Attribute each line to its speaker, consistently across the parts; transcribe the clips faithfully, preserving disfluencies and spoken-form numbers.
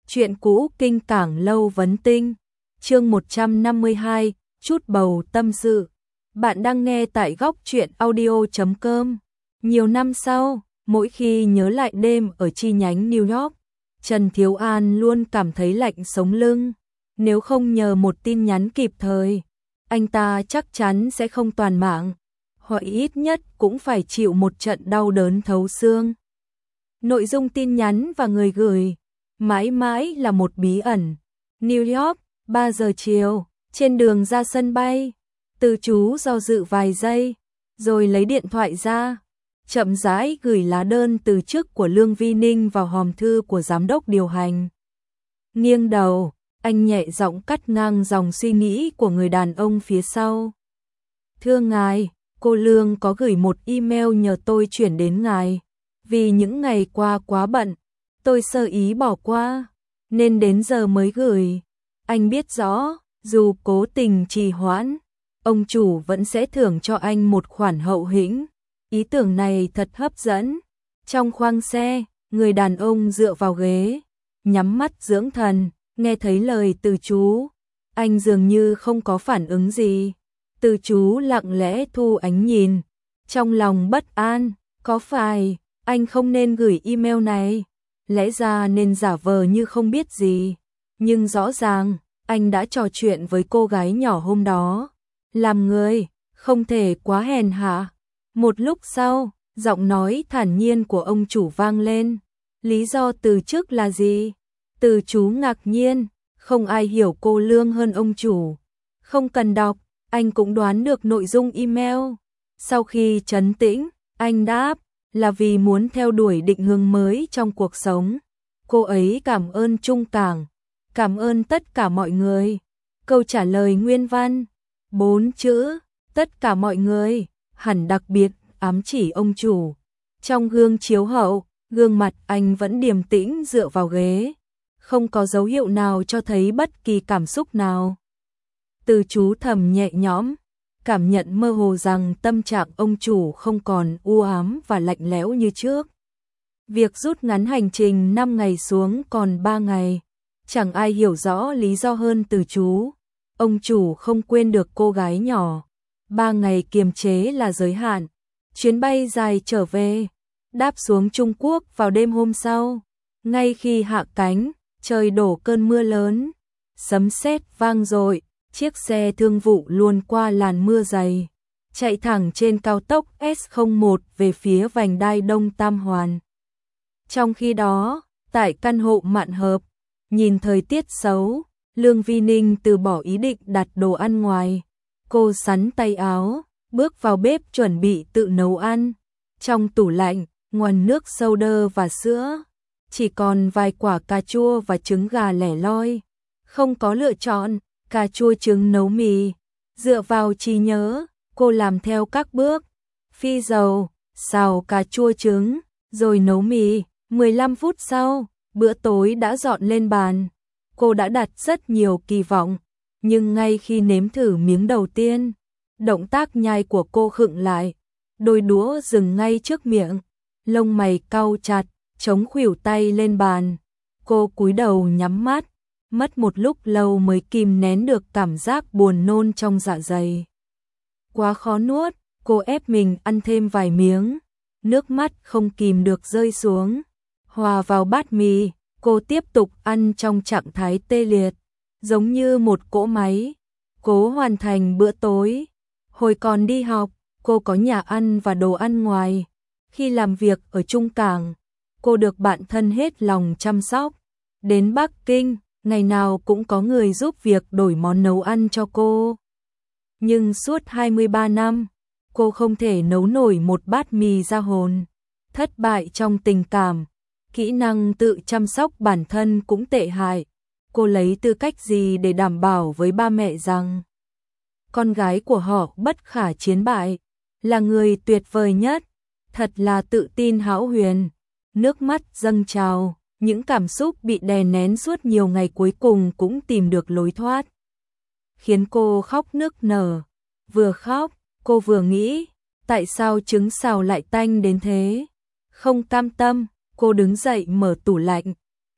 Speaker 1: Chuyện cũ kinh cảng lâu vấn tinh. Chương một trăm năm mươi hai, chút bầu tâm sự. Bạn đang nghe tại góc truyện audio chấm com. Nhiều năm sau, mỗi khi nhớ lại đêm ở chi nhánh New York, Trần Thiếu An luôn cảm thấy lạnh sống lưng. Nếu không nhờ một tin nhắn kịp thời, anh ta chắc chắn sẽ không toàn mạng, hoặc ít nhất cũng phải chịu một trận đau đớn thấu xương. Nội dung tin nhắn và người gửi mãi mãi là một bí ẩn. New York, ba giờ chiều, trên đường ra sân bay, Từ Chú do dự vài giây, rồi lấy điện thoại ra, chậm rãi gửi lá đơn từ chức của Lương Vi Ninh vào hòm thư của giám đốc điều hành. Nghiêng đầu, anh nhẹ giọng cắt ngang dòng suy nghĩ của người đàn ông phía sau. Thưa ngài, cô Lương có gửi một email nhờ tôi chuyển đến ngài. Vì những ngày qua quá bận, tôi sơ ý bỏ qua, nên đến giờ mới gửi. Anh biết rõ, dù cố tình trì hoãn, ông chủ vẫn sẽ thưởng cho anh một khoản hậu hĩnh. Ý tưởng này thật hấp dẫn. Trong khoang xe, người đàn ông dựa vào ghế, nhắm mắt dưỡng thần, nghe thấy lời Từ Chú. Anh dường như không có phản ứng gì. Từ Chú lặng lẽ thu ánh nhìn, trong lòng bất an, có phải anh không nên gửi email này? Lẽ ra nên giả vờ như không biết gì, nhưng rõ ràng anh đã trò chuyện với cô gái nhỏ hôm đó. Làm người không thể quá hèn hạ. Một lúc sau, giọng nói thản nhiên của ông chủ vang lên. Lý do từ chức là gì? Từ Chú ngạc nhiên, không ai hiểu cô Lương hơn ông chủ. Không cần đọc, anh cũng đoán được nội dung email. Sau khi trấn tĩnh, anh đáp là vì muốn theo đuổi định hướng mới trong cuộc sống. Cô ấy cảm ơn Trung Cảng, cảm ơn tất cả mọi người. Câu trả lời nguyên văn, bốn chữ, tất cả mọi người, hẳn đặc biệt ám chỉ ông chủ. Trong gương chiếu hậu, gương mặt anh vẫn điềm tĩnh dựa vào ghế, không có dấu hiệu nào cho thấy bất kỳ cảm xúc nào. Từ Chú thầm nhẹ nhõm, cảm nhận mơ hồ rằng tâm trạng ông chủ không còn u ám và lạnh lẽo như trước. Việc rút ngắn hành trình năm ngày xuống còn ba ngày, chẳng ai hiểu rõ lý do hơn Từ Chú. Ông chủ không quên được cô gái nhỏ, ba ngày kiềm chế là giới hạn. Chuyến bay dài trở về, đáp xuống Trung Quốc vào đêm hôm sau. Ngay khi hạ cánh, trời đổ cơn mưa lớn, sấm sét vang dội. Chiếc xe thương vụ luồn qua làn mưa dày, chạy thẳng trên cao tốc S không một về phía vành đai Đông Tam Hoàn. Trong khi đó, tại căn hộ mạn hợp, nhìn thời tiết xấu, Lương Vi Ninh từ bỏ ý định đặt đồ ăn ngoài. Cô xắn tay áo, bước vào bếp chuẩn bị tự nấu ăn. Trong tủ lạnh, ngoài nước soda và sữa, chỉ còn vài quả cà chua và trứng gà lẻ loi. Không có lựa chọn. Cà chua trứng nấu mì, dựa vào trí nhớ, cô làm theo các bước. Phi dầu, xào cà chua trứng, rồi nấu mì. mười lăm phút sau, bữa tối đã dọn lên bàn. Cô đã đặt rất nhiều kỳ vọng, nhưng ngay khi nếm thử miếng đầu tiên, động tác nhai của cô khựng lại. Đôi đũa dừng ngay trước miệng, lông mày cau chặt, chống khuỷu tay lên bàn. Cô cúi đầu nhắm mắt. Mất một lúc lâu mới kìm nén được cảm giác buồn nôn trong dạ dày. Quá khó nuốt, cô ép mình ăn thêm vài miếng. Nước mắt không kìm được rơi xuống. Hòa vào bát mì, cô tiếp tục ăn trong trạng thái tê liệt, giống như một cỗ máy, cố hoàn thành bữa tối. Hồi còn đi học, cô có nhà ăn và đồ ăn ngoài. Khi làm việc ở Trung Cảng, cô được bạn thân hết lòng chăm sóc. Đến Bắc Kinh, ngày nào cũng có người giúp việc đổi món nấu ăn cho cô. Nhưng suốt hai mươi ba năm, cô không thể nấu nổi một bát mì ra hồn. Thất bại trong tình cảm, kỹ năng tự chăm sóc bản thân cũng tệ hại. Cô lấy tư cách gì để đảm bảo với ba mẹ rằng con gái của họ bất khả chiến bại, là người tuyệt vời nhất? Thật là tự tin hão huyền. Nước mắt dâng trào. Những cảm xúc bị đè nén suốt nhiều ngày cuối cùng cũng tìm được lối thoát, khiến cô khóc nức nở. Vừa khóc, cô vừa nghĩ, tại sao trứng xào lại tanh đến thế? Không cam tâm, cô đứng dậy mở tủ lạnh,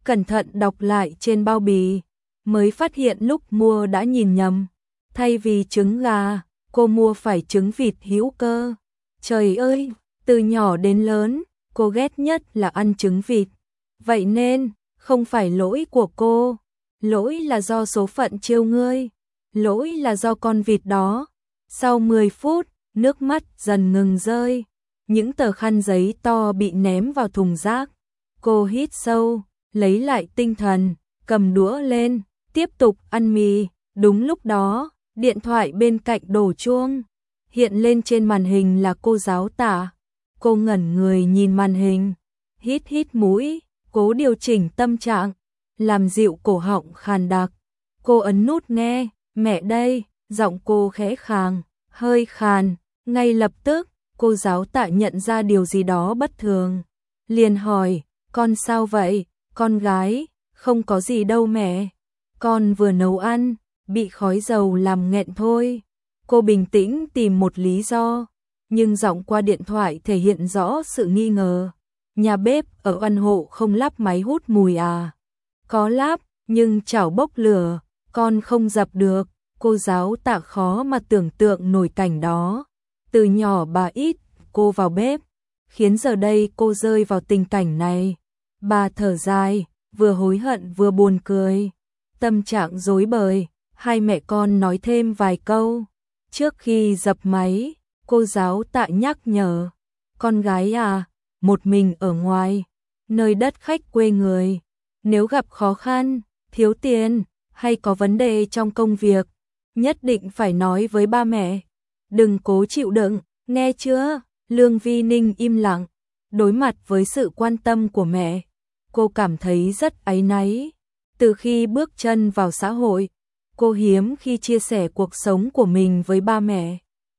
Speaker 1: cẩn thận đọc lại trên bao bì, mới phát hiện lúc mua đã nhìn nhầm. Thay vì trứng gà, cô mua phải trứng vịt hữu cơ. Trời ơi, từ nhỏ đến lớn, cô ghét nhất là ăn trứng vịt. Vậy nên, không phải lỗi của cô, lỗi là do số phận trêu ngươi, lỗi là do con vịt đó. Sau mười phút, nước mắt dần ngừng rơi, những tờ khăn giấy to bị ném vào thùng rác. Cô hít sâu, lấy lại tinh thần, cầm đũa lên, tiếp tục ăn mì. Đúng lúc đó, điện thoại bên cạnh đổ chuông, hiện lên trên màn hình là cô giáo Tạ. Cô ngẩn người nhìn màn hình, hít hít mũi, cố điều chỉnh tâm trạng, làm dịu cổ họng khàn đặc. Cô ấn nút nghe, mẹ đây, giọng cô khẽ khàng, hơi khàn. Ngay lập tức, cô giáo Tạ nhận ra điều gì đó bất thường, liền hỏi, con sao vậy? Con gái, không có gì đâu mẹ, con vừa nấu ăn, bị khói dầu làm nghẹn thôi. Cô bình tĩnh tìm một lý do, nhưng giọng qua điện thoại thể hiện rõ sự nghi ngờ. Nhà bếp ở căn hộ không lắp máy hút mùi à? Có lắp, nhưng chảo bốc lửa, con không dập được. Cô giáo Tạ khó mà tưởng tượng nổi cảnh đó. Từ nhỏ bà ít cô vào bếp, khiến giờ đây cô rơi vào tình cảnh này. Bà thở dài, vừa hối hận vừa buồn cười. Tâm trạng rối bời, hai mẹ con nói thêm vài câu. Trước khi dập máy, cô giáo Tạ nhắc nhở, con gái à, một mình ở ngoài, nơi đất khách quê người, nếu gặp khó khăn, thiếu tiền, hay có vấn đề trong công việc, nhất định phải nói với ba mẹ. Đừng cố chịu đựng, nghe chưa? Lương Vi Ninh im lặng, đối mặt với sự quan tâm của mẹ. Cô cảm thấy rất áy náy. Từ khi bước chân vào xã hội, cô hiếm khi chia sẻ cuộc sống của mình với ba mẹ.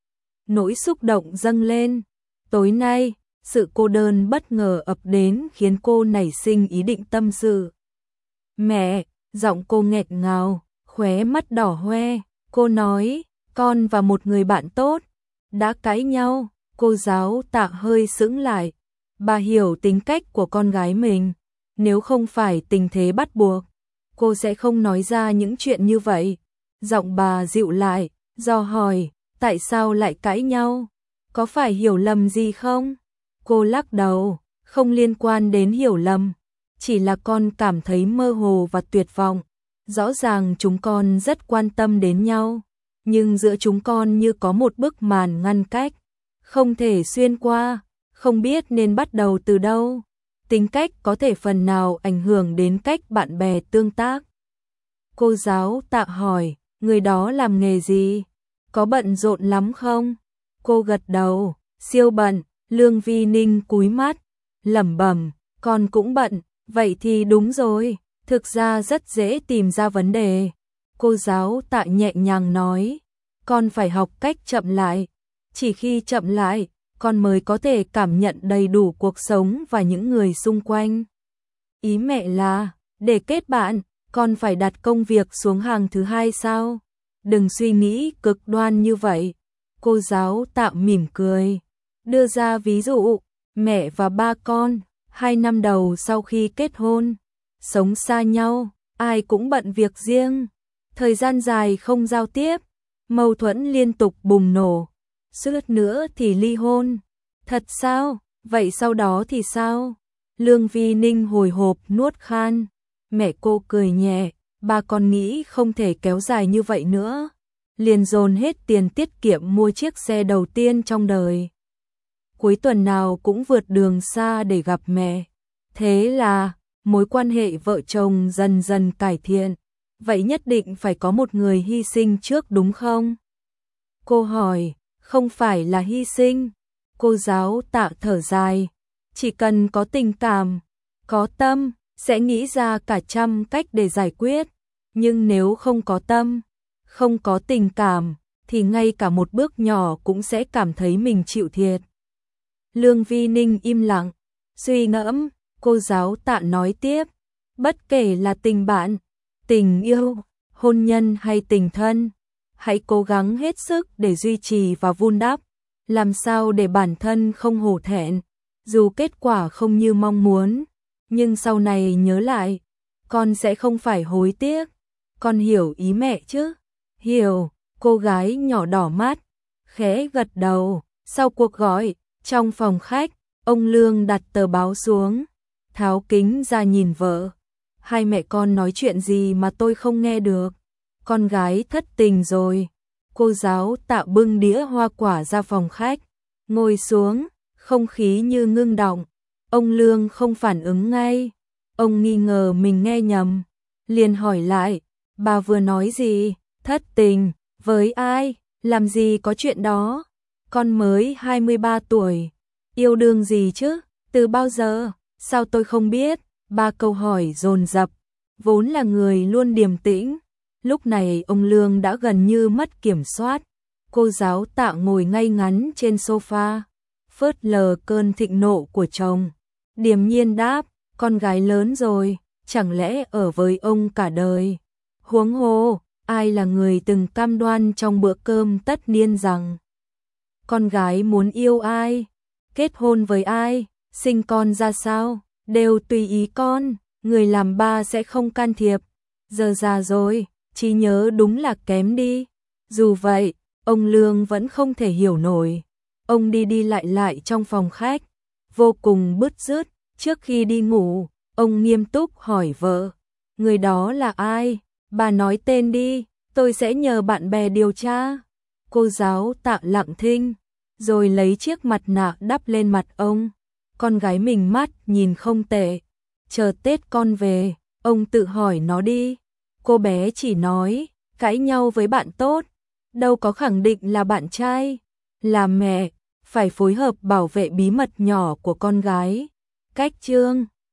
Speaker 1: Nỗi xúc động dâng lên. Tối nay, sự cô đơn bất ngờ ập đến khiến cô nảy sinh ý định tâm sự. Mẹ, giọng cô nghẹn ngào, khóe mắt đỏ hoe. Cô nói, con và một người bạn tốt đã cãi nhau. Cô giáo Tạ hơi sững lại. Bà hiểu tính cách của con gái mình. Nếu không phải tình thế bắt buộc, cô sẽ không nói ra những chuyện như vậy. Giọng bà dịu lại, dò hỏi, tại sao lại cãi nhau? Có phải hiểu lầm gì không? Cô lắc đầu, không liên quan đến hiểu lầm. Chỉ là con cảm thấy mơ hồ và tuyệt vọng. Rõ ràng chúng con rất quan tâm đến nhau, nhưng giữa chúng con như có một bức màn ngăn cách, không thể xuyên qua, không biết nên bắt đầu từ đâu. Tính cách có thể phần nào ảnh hưởng đến cách bạn bè tương tác. Cô giáo Tạ hỏi, người đó làm nghề gì? Có bận rộn lắm không? Cô gật đầu, siêu bận. Lương Vi Ninh cúi mắt, lẩm bẩm, con cũng bận. Vậy thì đúng rồi, thực ra rất dễ tìm ra vấn đề. Cô giáo Tạ nhẹ nhàng nói, con phải học cách chậm lại. Chỉ khi chậm lại, con mới có thể cảm nhận đầy đủ cuộc sống và những người xung quanh. Ý mẹ là, để kết bạn, con phải đặt công việc xuống hàng thứ hai sao? Đừng suy nghĩ cực đoan như vậy. Cô giáo Tạ mỉm cười, đưa ra ví dụ, mẹ và ba con, hai năm đầu sau khi kết hôn, sống xa nhau, ai cũng bận việc riêng. Thời gian dài không giao tiếp, mâu thuẫn liên tục bùng nổ. Suýt nữa thì ly hôn. Thật sao? Vậy sau đó thì sao? Lương Vi Ninh hồi hộp nuốt khan. Mẹ cô cười nhẹ, ba con nghĩ không thể kéo dài như vậy nữa. Liền dồn hết tiền tiết kiệm mua chiếc xe đầu tiên trong đời. Cuối tuần nào cũng vượt đường xa để gặp mẹ. Thế là, mối quan hệ vợ chồng dần dần cải thiện. Vậy nhất định phải có một người hy sinh trước đúng không? Cô hỏi, không phải là hy sinh. Cô giáo Tạ thở dài. Chỉ cần có tình cảm, có tâm, sẽ nghĩ ra cả trăm cách để giải quyết. Nhưng nếu không có tâm, không có tình cảm, thì ngay cả một bước nhỏ cũng sẽ cảm thấy mình chịu thiệt. Lương Vi Ninh im lặng, suy ngẫm. Cô giáo Tạ nói tiếp, bất kể là tình bạn, tình yêu, hôn nhân hay tình thân, hãy cố gắng hết sức để duy trì và vun đắp, làm sao để bản thân không hổ thẹn, dù kết quả không như mong muốn, nhưng sau này nhớ lại, con sẽ không phải hối tiếc. Con hiểu ý mẹ chứ? Hiểu, cô gái nhỏ đỏ mắt, khẽ gật đầu. Sau cuộc gọi, trong phòng khách, ông Lương đặt tờ báo xuống, tháo kính ra nhìn vợ. Hai mẹ con nói chuyện gì mà tôi không nghe được? Con gái thất tình rồi. Cô giáo Tạ bưng đĩa hoa quả ra phòng khách, ngồi xuống, không khí như ngưng đọng. Ông Lương không phản ứng ngay. Ông nghi ngờ mình nghe nhầm, liền hỏi lại, bà vừa nói gì? Thất tình, với ai? Làm gì có chuyện đó? Con mới hai mươi ba tuổi, yêu đương gì chứ? Từ bao giờ? Sao tôi không biết? Ba câu hỏi dồn dập, vốn là người luôn điềm tĩnh. Lúc này ông Lương đã gần như mất kiểm soát. Cô giáo Tạ ngồi ngay ngắn trên sofa, phớt lờ cơn thịnh nộ của chồng. Điềm nhiên đáp, con gái lớn rồi, chẳng lẽ ở với ông cả đời? Huống hồ, ai là người từng cam đoan trong bữa cơm tất niên rằng con gái muốn yêu ai, kết hôn với ai, sinh con ra sao, đều tùy ý con, người làm ba sẽ không can thiệp. Giờ già rồi, trí nhớ đúng là kém đi. Dù vậy, ông Lương vẫn không thể hiểu nổi. Ông đi đi lại lại trong phòng khách, vô cùng bứt rứt. Trước khi đi ngủ, ông nghiêm túc hỏi vợ, người đó là ai? Bà nói tên đi, tôi sẽ nhờ bạn bè điều tra. Cô giáo Tạ lặng thinh, rồi lấy chiếc mặt nạ đắp lên mặt ông. Con gái mình mắt nhìn không tệ, chờ Tết con về, ông tự hỏi nó đi. Cô bé chỉ nói, cãi nhau với bạn tốt, đâu có khẳng định là bạn trai. Là mẹ, phải phối hợp bảo vệ bí mật nhỏ của con gái. Cách chương